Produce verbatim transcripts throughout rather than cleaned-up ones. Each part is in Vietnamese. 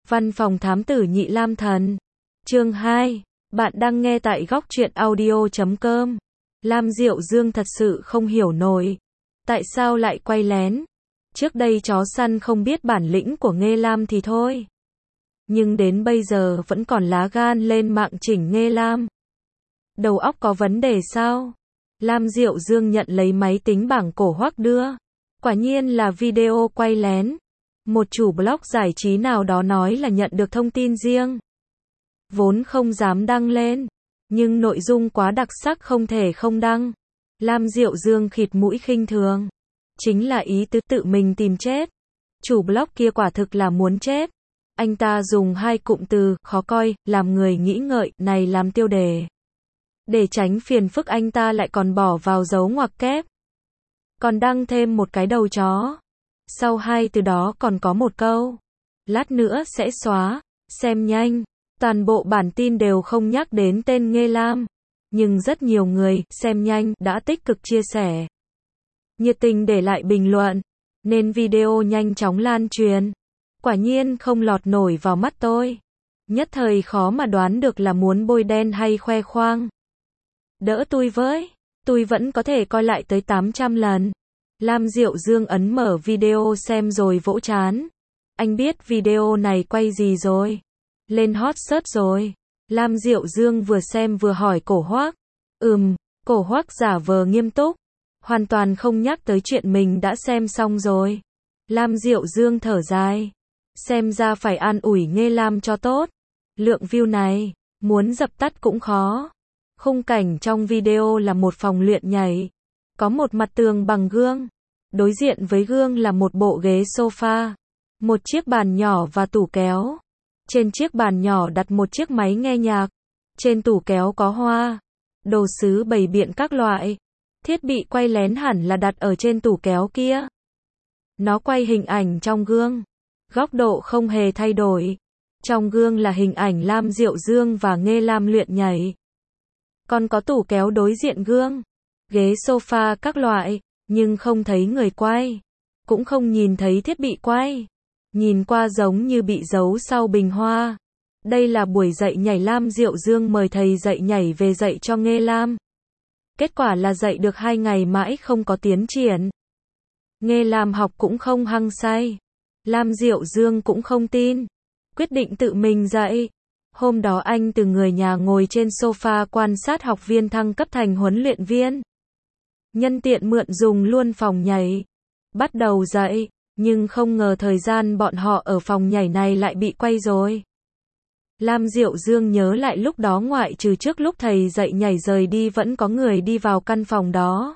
Văn phòng thám tử Nhị Lam Thần. Chương hai. Bạn đang nghe tại góc truyện audio chấm com. Lam Diệu Dương thật sự không hiểu nổi. Tại sao lại quay lén? Trước đây chó săn không biết bản lĩnh của Nghê Lam thì thôi. Nhưng đến bây giờ vẫn còn lá gan lên mạng chỉnh Nghê Lam. Đầu óc có vấn đề sao? Lam Diệu Dương nhận lấy máy tính bảng cổ hoắc đưa. Quả nhiên là video quay lén. Một chủ blog giải trí nào đó nói là nhận được thông tin riêng. Vốn không dám đăng lên. Nhưng nội dung quá đặc sắc không thể không đăng. Lam Diệu Dương khịt mũi khinh thường. Chính là ý tứ tự mình tìm chết. Chủ blog kia quả thực là muốn chết. Anh ta dùng hai cụm từ, khó coi, làm người nghĩ ngợi, này làm tiêu đề. Để tránh phiền phức anh ta lại còn bỏ vào dấu ngoặc kép. Còn đăng thêm một cái đầu chó. Sau hai từ đó còn có một câu. Lát nữa sẽ xóa, xem nhanh. Toàn bộ bản tin đều không nhắc đến tên Nghê Lam. Nhưng rất nhiều người, xem nhanh, đã tích cực chia sẻ. Nhiệt tình để lại bình luận. Nên video nhanh chóng lan truyền. Quả nhiên không lọt nổi vào mắt tôi. Nhất thời khó mà đoán được là muốn bôi đen hay khoe khoang. Đỡ tôi với. Tôi vẫn có thể coi lại tới tám trăm lần. Lam Diệu Dương ấn mở video xem rồi vỗ chán. Anh biết video này quay gì rồi? Lên hot search rồi. Lam Diệu Dương vừa xem vừa hỏi cổ hoắc. Ừm, cổ hoắc giả vờ nghiêm túc. Hoàn toàn không nhắc tới chuyện mình đã xem xong rồi. Lam Diệu Dương thở dài. Xem ra phải an ủi Nghê Lam cho tốt. Lượng view này, muốn dập tắt cũng khó. Khung cảnh trong video là một phòng luyện nhảy. Có một mặt tường bằng gương. Đối diện với gương là một bộ ghế sofa. Một chiếc bàn nhỏ và tủ kéo. Trên chiếc bàn nhỏ đặt một chiếc máy nghe nhạc. Trên tủ kéo có hoa. Đồ sứ bày biện các loại. Thiết bị quay lén hẳn là đặt ở trên tủ kéo kia. Nó quay hình ảnh trong gương. Góc độ không hề thay đổi. Trong gương là hình ảnh Lam Diệu Dương và Nghê Lam luyện nhảy. Còn có tủ kéo đối diện gương. Ghế sofa các loại. Nhưng không thấy người quay. Cũng không nhìn thấy thiết bị quay. Nhìn qua giống như bị giấu sau bình hoa. Đây là buổi dạy nhảy Lam Diệu Dương mời thầy dạy nhảy về dạy cho Nghê Lam. Kết quả là dạy được hai ngày mãi không có tiến triển. Nghê Lam học cũng không hăng say. Lam Diệu Dương cũng không tin. Quyết định tự mình dạy. Hôm đó anh từ người nhà ngồi trên sofa quan sát học viên thăng cấp thành huấn luyện viên. Nhân tiện mượn dùng luôn phòng nhảy. Bắt đầu dạy, nhưng không ngờ thời gian bọn họ ở phòng nhảy này lại bị quay rồi. Lam Diệu Dương nhớ lại lúc đó ngoại trừ trước lúc thầy dạy nhảy rời đi vẫn có người đi vào căn phòng đó.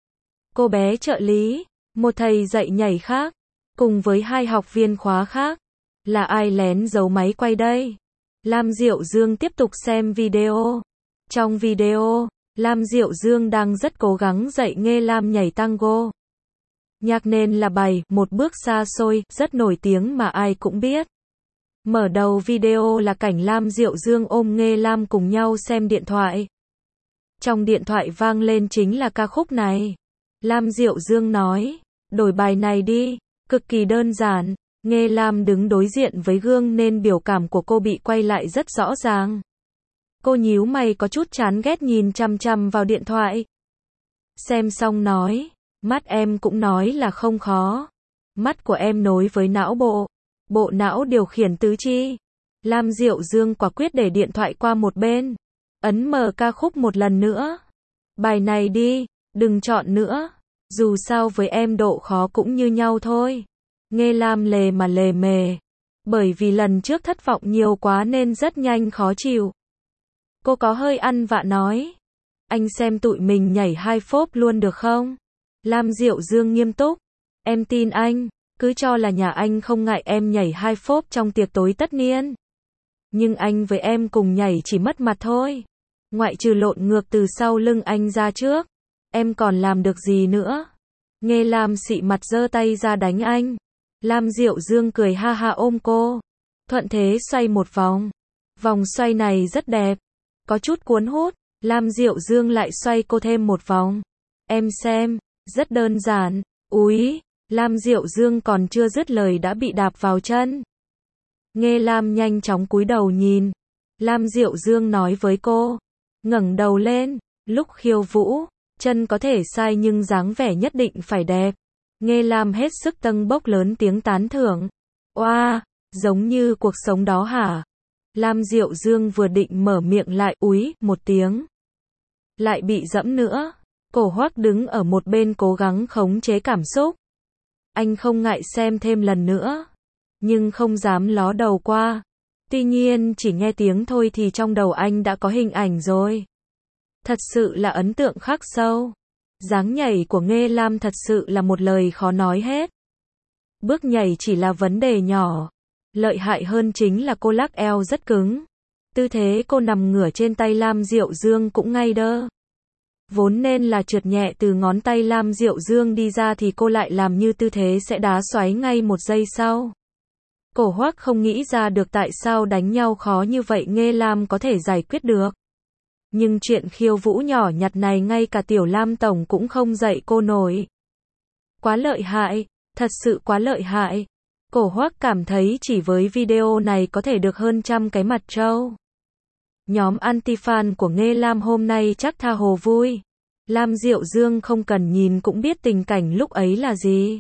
Cô bé trợ lý, một thầy dạy nhảy khác, cùng với hai học viên khóa khác. Là ai lén giấu máy quay đây? Lam Diệu Dương tiếp tục xem video. Trong video, Lam Diệu Dương đang rất cố gắng dạy Nghê Lam nhảy tango. Nhạc nền là bài Một Bước Xa Xôi, rất nổi tiếng mà ai cũng biết. Mở đầu video là cảnh Lam Diệu Dương ôm Nghê Lam cùng nhau xem điện thoại. Trong điện thoại vang lên chính là ca khúc này. Lam Diệu Dương nói, đổi bài này đi, cực kỳ đơn giản. Nghê Lam đứng đối diện với gương nên biểu cảm của cô bị quay lại rất rõ ràng. Cô nhíu mày có chút chán ghét nhìn chằm chằm vào điện thoại. Xem xong nói, mắt em cũng nói là không khó. Mắt của em nối với não bộ. Bộ não điều khiển tứ chi. Lam Diệu Dương quả quyết để điện thoại qua một bên. Ấn mở ca khúc một lần nữa. Bài này đi, đừng chọn nữa. Dù sao với em độ khó cũng như nhau thôi. Nghê Lam lề mà lề mề. Bởi vì lần trước thất vọng nhiều quá nên rất nhanh khó chịu. Cô có hơi ăn vạ nói. Anh xem tụi mình nhảy hai phốp luôn được không? Lam Diệu Dương nghiêm túc. Em tin anh, cứ cho là nhà anh không ngại em nhảy hai phốp trong tiệc tối tất niên. Nhưng anh với em cùng nhảy chỉ mất mặt thôi. Ngoại trừ lộn ngược từ sau lưng anh ra trước. Em còn làm được gì nữa? Nghê Lam xị mặt giơ tay ra đánh anh. Lam Diệu Dương cười ha ha ôm cô. Thuận thế xoay một vòng. Vòng xoay này rất đẹp. Có chút cuốn hút. Lam Diệu Dương lại xoay cô thêm một vòng. Em xem, rất đơn giản. Úi, Lam Diệu Dương còn chưa dứt lời đã bị đạp vào chân. Nghe Lam nhanh chóng cúi đầu nhìn. Lam Diệu Dương nói với cô. Ngẩng đầu lên, lúc khiêu vũ, chân có thể sai nhưng dáng vẻ nhất định phải đẹp. Nghe Lam hết sức tâng bốc lớn tiếng tán thưởng. Oa, wow, giống như cuộc sống đó hả? Lam Diệu Dương vừa định mở miệng lại úi một tiếng. Lại bị dẫm nữa. Cổ Hoắc đứng ở một bên cố gắng khống chế cảm xúc. Anh không ngại xem thêm lần nữa, nhưng không dám ló đầu qua. Tuy nhiên chỉ nghe tiếng thôi thì trong đầu anh đã có hình ảnh rồi. Thật sự là ấn tượng khắc sâu. Dáng nhảy của Nghe Lam thật sự là một lời khó nói hết. Bước nhảy chỉ là vấn đề nhỏ. Lợi hại hơn chính là cô lắc eo rất cứng. Tư thế cô nằm ngửa trên tay Lam Diệu Dương cũng ngay đơ. Vốn nên là trượt nhẹ từ ngón tay Lam Diệu Dương đi ra thì cô lại làm như tư thế sẽ đá xoáy ngay một giây sau. Cổ Hoắc không nghĩ ra được tại sao đánh nhau khó như vậy Nghe Lam có thể giải quyết được. Nhưng chuyện khiêu vũ nhỏ nhặt này ngay cả tiểu Lam tổng cũng không dạy cô nổi. Quá lợi hại, thật sự quá lợi hại. Cổ Hoắc cảm thấy chỉ với video này có thể được hơn trăm cái mặt trâu. Nhóm anti-fan của Nghe Lam hôm nay chắc tha hồ vui. Lam Diệu Dương không cần nhìn cũng biết tình cảnh lúc ấy là gì.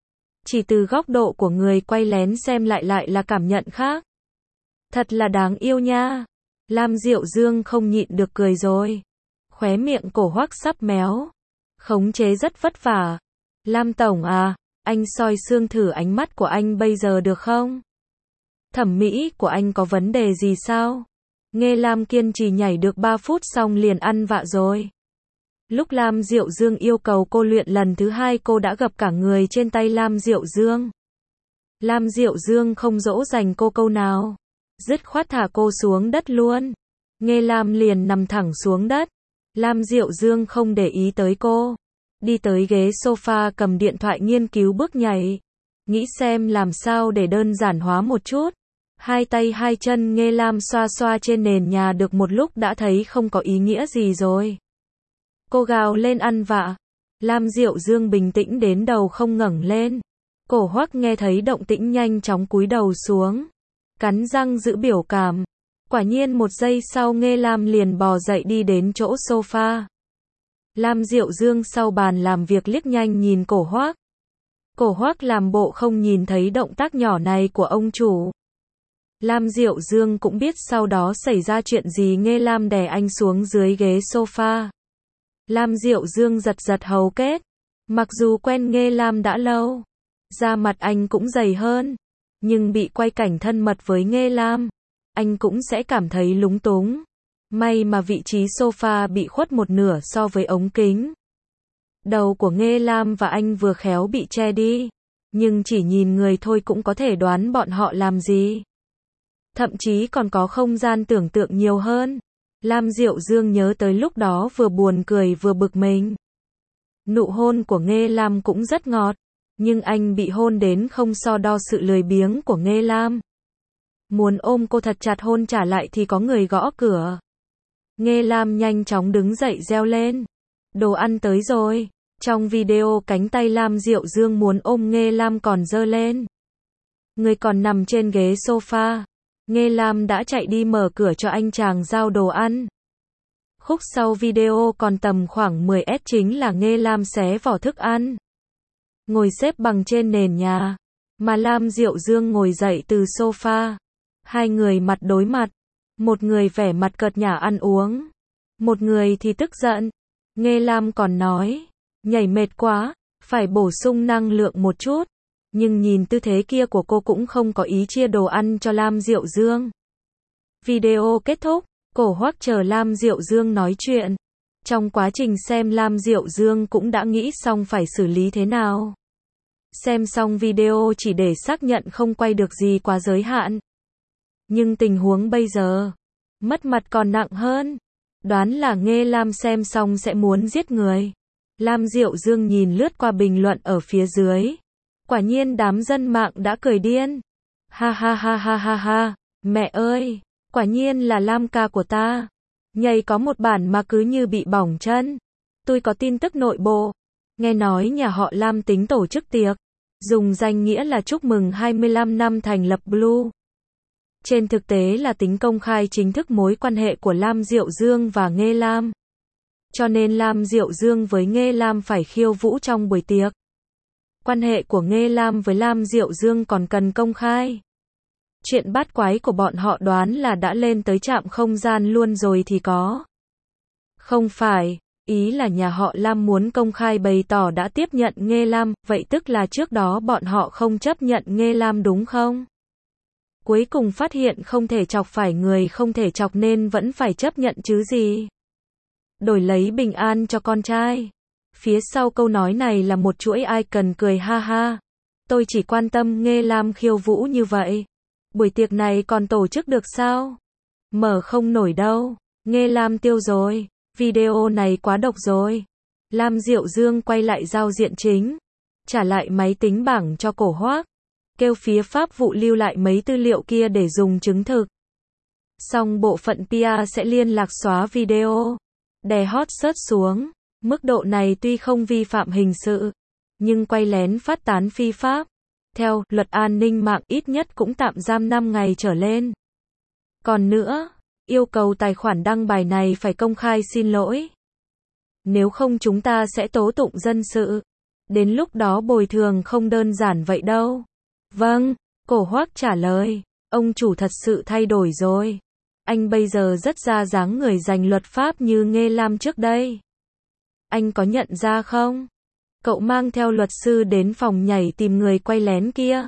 Chỉ từ góc độ của người quay lén xem lại lại là cảm nhận khác. Thật là đáng yêu nha. Lam Diệu Dương không nhịn được cười rồi. Khóe miệng Cổ Hoắc sắp méo. Khống chế rất vất vả. Lam tổng à, anh soi xương thử ánh mắt của anh bây giờ được không? Thẩm mỹ của anh có vấn đề gì sao? Nghe Lam kiên trì nhảy được ba phút xong liền ăn vạ rồi. Lúc Lam Diệu Dương yêu cầu cô luyện lần thứ hai cô đã gập cả người trên tay Lam Diệu Dương. Lam Diệu Dương không dỗ dành cô câu nào. Dứt khoát thả cô xuống đất luôn. Nghe Lam liền nằm thẳng xuống đất. Lam Diệu Dương không để ý tới cô. Đi tới ghế sofa cầm điện thoại nghiên cứu bước nhảy. Nghĩ xem làm sao để đơn giản hóa một chút. Hai tay hai chân Nghe Lam xoa xoa trên nền nhà được một lúc đã thấy không có ý nghĩa gì rồi. Cô gào lên ăn vạ. Lam Diệu Dương bình tĩnh đến đầu không ngẩng lên. Cổ Hoắc nghe thấy động tĩnh nhanh chóng cúi đầu xuống. Cắn răng giữ biểu cảm. Quả nhiên một giây sau Nghe Lam liền bò dậy đi đến chỗ sofa. Lam Diệu Dương sau bàn làm việc liếc nhanh nhìn Cổ Hoắc. Cổ Hoắc làm bộ không nhìn thấy động tác nhỏ này của ông chủ. Lam Diệu Dương cũng biết sau đó xảy ra chuyện gì Nghe Lam đè anh xuống dưới ghế sofa. Lam Diệu Dương giật giật hầu kết. Mặc dù quen Nghe Lam đã lâu, da mặt anh cũng dày hơn, nhưng bị quay cảnh thân mật với Nghe Lam, anh cũng sẽ cảm thấy lúng túng. May mà vị trí sofa bị khuất một nửa so với ống kính. Đầu của Nghe Lam và anh vừa khéo bị che đi, nhưng chỉ nhìn người thôi cũng có thể đoán bọn họ làm gì. Thậm chí còn có không gian tưởng tượng nhiều hơn. Lam Diệu Dương nhớ tới lúc đó vừa buồn cười vừa bực mình. Nụ hôn của Nghe Lam cũng rất ngọt, nhưng anh bị hôn đến không so đo sự lười biếng của Nghe Lam. Muốn ôm cô thật chặt hôn trả lại thì có người gõ cửa. Nghe Lam nhanh chóng đứng dậy reo lên. Đồ ăn tới rồi. Trong video cánh tay Lam Diệu Dương muốn ôm Nghe Lam còn giơ lên. Người còn nằm trên ghế sofa. Nghe Lam đã chạy đi mở cửa cho anh chàng giao đồ ăn. Khúc sau video còn tầm khoảng mười phút chính là Nghe Lam xé vỏ thức ăn. Ngồi xếp bằng trên nền nhà. Mà Lam Diệu Dương ngồi dậy từ sofa. Hai người mặt đối mặt. Một người vẻ mặt cợt nhả ăn uống. Một người thì tức giận. Nghe Lam còn nói. Nhảy mệt quá. Phải bổ sung năng lượng một chút. Nhưng nhìn tư thế kia của cô cũng không có ý chia đồ ăn cho Lam Diệu Dương. Video kết thúc. Cổ Hoắc chờ Lam Diệu Dương nói chuyện. Trong quá trình xem Lam Diệu Dương cũng đã nghĩ xong phải xử lý thế nào. Xem xong video chỉ để xác nhận không quay được gì quá giới hạn. Nhưng tình huống bây giờ, mất mặt còn nặng hơn. Đoán là Nghe Lam xem xong sẽ muốn giết người. Lam Diệu Dương nhìn lướt qua bình luận ở phía dưới. Quả nhiên đám dân mạng đã cười điên. Ha ha ha ha ha ha, mẹ ơi, quả nhiên là Lam ca của ta. Nhảy có một bản mà cứ như bị bỏng chân. Tôi có tin tức nội bộ. Nghe nói nhà họ Lam tính tổ chức tiệc. Dùng danh nghĩa là chúc mừng hai mươi lăm năm thành lập Blue. Trên thực tế là tính công khai chính thức mối quan hệ của Lam Diệu Dương và Nghê Lam. Cho nên Lam Diệu Dương với Nghê Lam phải khiêu vũ trong buổi tiệc. Quan hệ của Nghê Lam với Lam Diệu Dương còn cần công khai. Chuyện bát quái của bọn họ đoán là đã lên tới trạm không gian luôn rồi thì có. Không phải, ý là nhà họ Lam muốn công khai bày tỏ đã tiếp nhận Nghê Lam, vậy tức là trước đó bọn họ không chấp nhận Nghê Lam đúng không? Cuối cùng phát hiện không thể chọc phải người không thể chọc nên vẫn phải chấp nhận chứ gì. Đổi lấy bình an cho con trai. Phía sau câu nói này là một chuỗi icon cười ha ha. Tôi chỉ quan tâm Nghê Lam khiêu vũ như vậy. Buổi tiệc này còn tổ chức được sao? Mở không nổi đâu. Nghê Lam tiêu rồi. Video này quá độc rồi. Lam Diệu Dương quay lại giao diện chính. Trả lại máy tính bảng cho Cổ Hoác. Kêu phía Pháp vụ lưu lại mấy tư liệu kia để dùng chứng thực. Xong bộ phận pê e sẽ liên lạc xóa video. Đè hot search xuống. Mức độ này tuy không vi phạm hình sự, nhưng quay lén phát tán phi pháp. Theo luật an ninh mạng ít nhất cũng tạm giam năm ngày trở lên. Còn nữa, yêu cầu tài khoản đăng bài này phải công khai xin lỗi. Nếu không chúng ta sẽ tố tụng dân sự. Đến lúc đó bồi thường không đơn giản vậy đâu. Vâng, Cổ Hoác trả lời. Ông chủ thật sự thay đổi rồi. Anh bây giờ rất ra dáng người giành luật pháp như Nghê Lam trước đây. Anh có nhận ra không? Cậu mang theo luật sư đến phòng nhảy tìm người quay lén kia.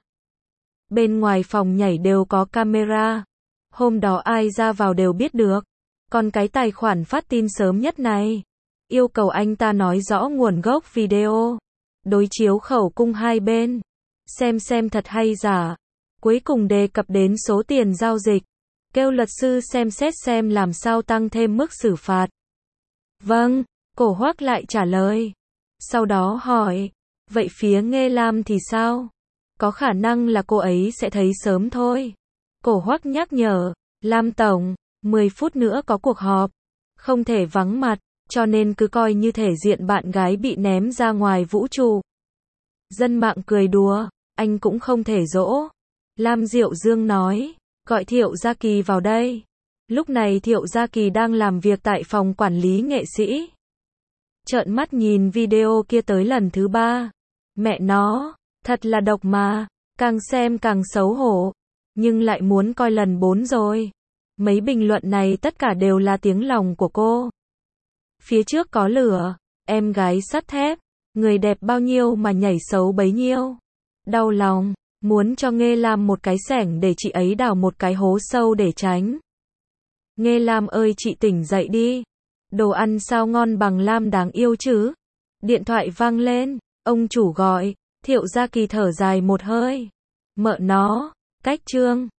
Bên ngoài phòng nhảy đều có camera. Hôm đó ai ra vào đều biết được. Còn cái tài khoản phát tin sớm nhất này, yêu cầu anh ta nói rõ nguồn gốc video. Đối chiếu khẩu cung hai bên. Xem xem thật hay giả. Cuối cùng đề cập đến số tiền giao dịch. Kêu luật sư xem xét xem làm sao tăng thêm mức xử phạt. Vâng, Cổ Hoác lại trả lời. Sau đó hỏi, vậy phía Nghê Lam thì sao? Có khả năng là cô ấy sẽ thấy sớm thôi. Cổ Hoác nhắc nhở, Lam Tổng, mười phút nữa có cuộc họp. Không thể vắng mặt, cho nên cứ coi như thể diện bạn gái bị ném ra ngoài vũ trụ. Dân mạng cười đùa, anh cũng không thể dỗ. Lam Diệu Dương nói, gọi Thiệu Gia Kỳ vào đây. Lúc này Thiệu Gia Kỳ đang làm việc tại phòng quản lý nghệ sĩ. Trợn mắt nhìn video kia tới lần thứ ba. Mẹ nó, thật là độc mà, càng xem càng xấu hổ. Nhưng lại muốn coi lần bốn rồi. Mấy bình luận này tất cả đều là tiếng lòng của cô. Phía trước có lửa, em gái sắt thép, người đẹp bao nhiêu mà nhảy xấu bấy nhiêu. Đau lòng, muốn cho Nghê Lam một cái xẻng để chị ấy đào một cái hố sâu để tránh. Nghê Lam ơi chị tỉnh dậy đi. Đồ ăn sao ngon bằng Lam đáng yêu chứ. Điện thoại vang lên, ông chủ gọi. Thiệu Gia Kỳ thở dài một hơi. Mợ nó, cách trương.